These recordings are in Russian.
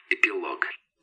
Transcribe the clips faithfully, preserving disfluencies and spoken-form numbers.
Эпилог.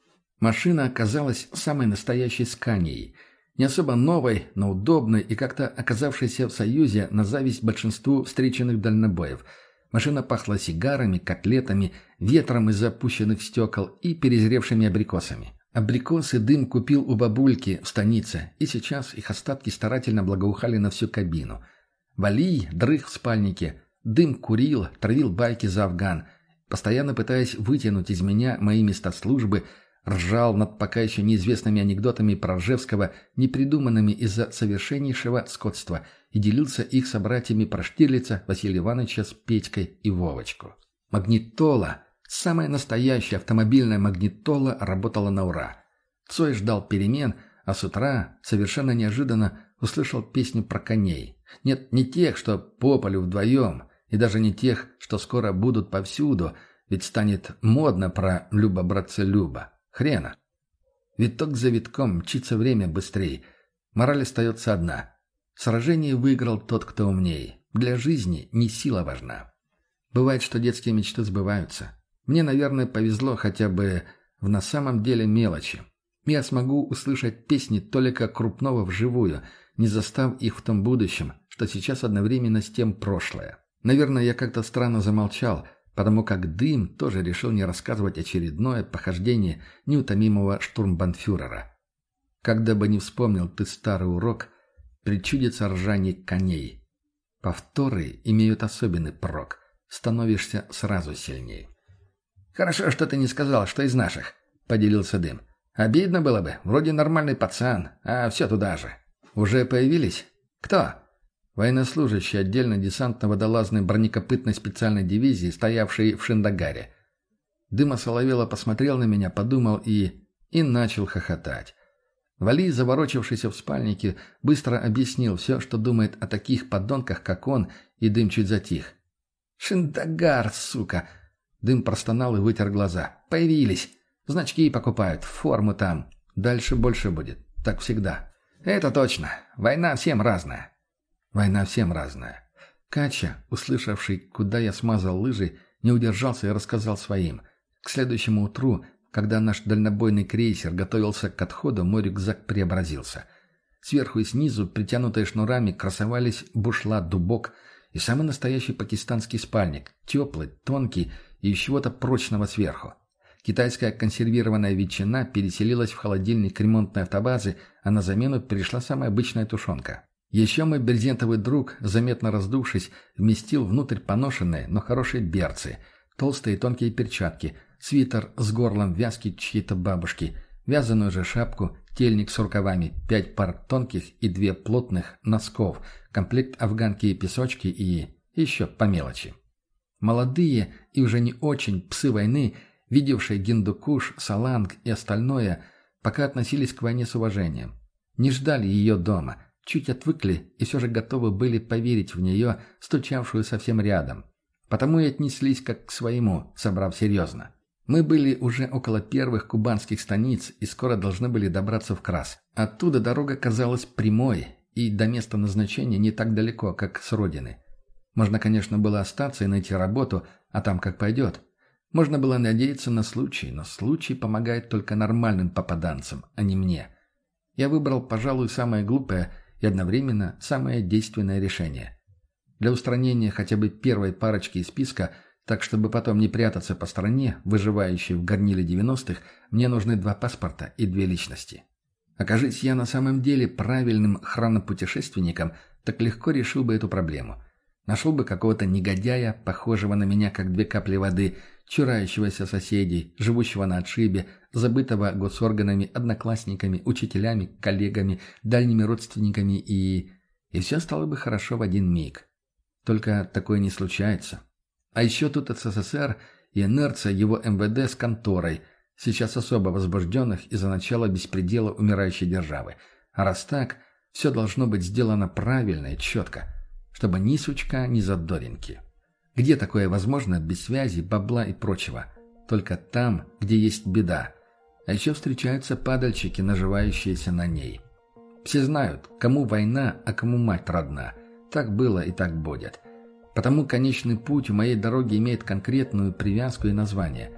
Машина оказалась самой настоящей Сканией. Не особо новой, но удобной и как-то оказавшейся в Союзе на зависть большинству встреченных дальнобоев. Машина пахла сигарами, котлетами, ветром из запущенных стекол и перезревшими абрикосами. Абрикосы дым купил у бабульки в станице, и сейчас их остатки старательно благоухали на всю кабину. Валий дрых в спальнике, дым курил, травил байки за Афган, постоянно пытаясь вытянуть из меня мои места службы, ржал над пока еще неизвестными анекдотами про Ржевского, непридуманными из-за совершеннейшего скотства, и делился их собратьями про Штирлица, Василия Ивановича с Петькой и Вовочку. Магнитола, самая настоящая автомобильная магнитола, работала на ура. Цой ждал перемен, а с утра, совершенно неожиданно, услышал песню про коней. Нет, не тех, что по полю вдвоем, и даже не тех, что скоро будут повсюду, ведь станет модно про «Люба, братцы, Люба». Хрена. Виток за витком мчится время быстрее. Мораль остается одна. Сражение выиграл тот, кто умнее. Для жизни не сила важна. Бывает, что детские мечты сбываются. Мне, наверное, повезло хотя бы в на самом деле мелочи. Я смогу услышать песни Толика Крупного вживую, не застав их в том будущем, что сейчас одновременно с тем прошлое. Наверное, я как-то странно замолчал, потому как Дым тоже решил не рассказывать очередное похождение неутомимого штурмбанфюрера. Когда бы не вспомнил ты старый урок, причудится ржание коней. Повторы имеют особенный прок, становишься сразу сильней. «Хорошо, что ты не сказал, что из наших», — поделился Дым. «Обидно было бы, вроде нормальный пацан, а все туда же». «Уже появились? Кто?» Военнослужащий отдельно десантно-водолазной бронекопытной специальной дивизии, стоявший в Шиндагаре. Дыма Соловела посмотрел на меня, подумал и... и начал хохотать. Вали, заворочившийся в спальнике, быстро объяснил все, что думает о таких подонках, как он, и Дым чуть затих. «Шиндагар, сука!» Дым простонал и вытер глаза. «Появились! Значки покупают, форму там. Дальше больше будет. Так всегда». «Это точно. Война всем разная». Война всем разная. Кача, услышавший, куда я смазал лыжи, не удержался и рассказал своим. К следующему утру, когда наш дальнобойный крейсер готовился к отходу, мой рюкзак преобразился. Сверху и снизу, притянутые шнурами, красовались бушлат, дубок и самый настоящий пакистанский спальник, теплый, тонкий и из чего-то прочного сверху. Китайская консервированная ветчина переселилась в холодильник ремонтной автобазы, а на замену пришла самая обычная тушенка. Еще мой брезентовый друг, заметно раздувшись, вместил внутрь поношенные, но хорошие берцы, толстые тонкие перчатки, свитер с горлом вязки чьей-то бабушки, вязаную же шапку, тельник с рукавами, пять пар тонких и две плотных носков, комплект афганки и песочки и еще по мелочи. Молодые и уже не очень псы войны, видевшие Гиндукуш, Саланг и остальное, пока относились к войне с уважением. Не ждали ее дома – чуть отвыкли и все же готовы были поверить в нее, стучавшую совсем рядом. Потому и отнеслись как к своему, собрав серьезно. Мы были уже около первых кубанских станиц и скоро должны были добраться в Крас. Оттуда дорога казалась прямой, и до места назначения не так далеко, как с родины. Можно, конечно, было остаться и найти работу, а там как пойдет. Можно было надеяться на случай, но случай помогает только нормальным попаданцам, а не мне. Я выбрал, пожалуй, самое глупое – и одновременно самое действенное решение. Для устранения хотя бы первой парочки из списка, так чтобы потом не прятаться по стране, выживающей в горниле девяностых, мне нужны два паспорта и две личности. Окажись я на самом деле правильным хронопутешественником, так легко решил бы эту проблему. Нашел бы какого-то негодяя, похожего на меня как две капли воды, чурающегося соседей, живущего на отшибе, забытого госорганами, одноклассниками, учителями, коллегами, дальними родственниками и... И все стало бы хорошо в один миг. Только такое не случается. А еще тут СССР и инерция его эм вэ дэ с конторой, сейчас особо возбужденных из-за начала беспредела умирающей державы. А раз так, все должно быть сделано правильно и четко, чтобы ни сучка, ни задоринки. Где такое возможно без связи, бабла и прочего? Только там, где есть беда. А еще встречаются падальщики, наживающиеся на ней. Все знают, кому война, а кому мать родна. Так было и так будет. Потому конечный путь у моей дороги имеет конкретную привязку и название.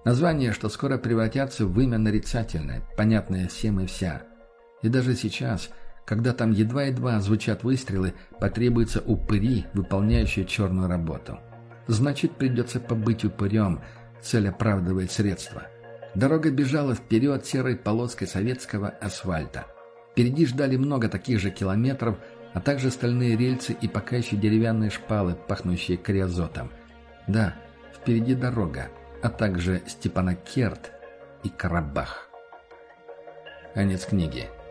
Названия, что скоро превратятся в имя нарицательное, понятное всем и вся. И даже сейчас, когда там едва-едва звучат выстрелы, потребуются упыри, выполняющие черную работу. Значит, придется побыть упырем, цель оправдывает средства. Дорога бежала вперед серой полоской советского асфальта. Впереди ждали много таких же километров, а также стальные рельсы и пока еще деревянные шпалы, пахнущие криозотом. Да, впереди дорога, а также Степанакерт и Карабах. Конец книги.